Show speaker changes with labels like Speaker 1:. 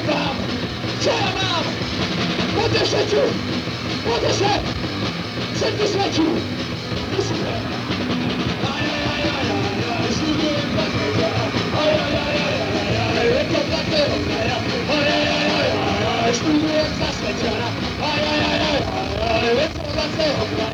Speaker 1: vám, čo ja mám? Poďte všetci! Poďte sa! Všetky svedčí! Musíme! Ajajajajajaj, študujem za sveťara. Ajajajajajaj, je to takého kraja. Ajajajajajaj, študujem za sveťara. Ajajajajajaj, je to takého kraja.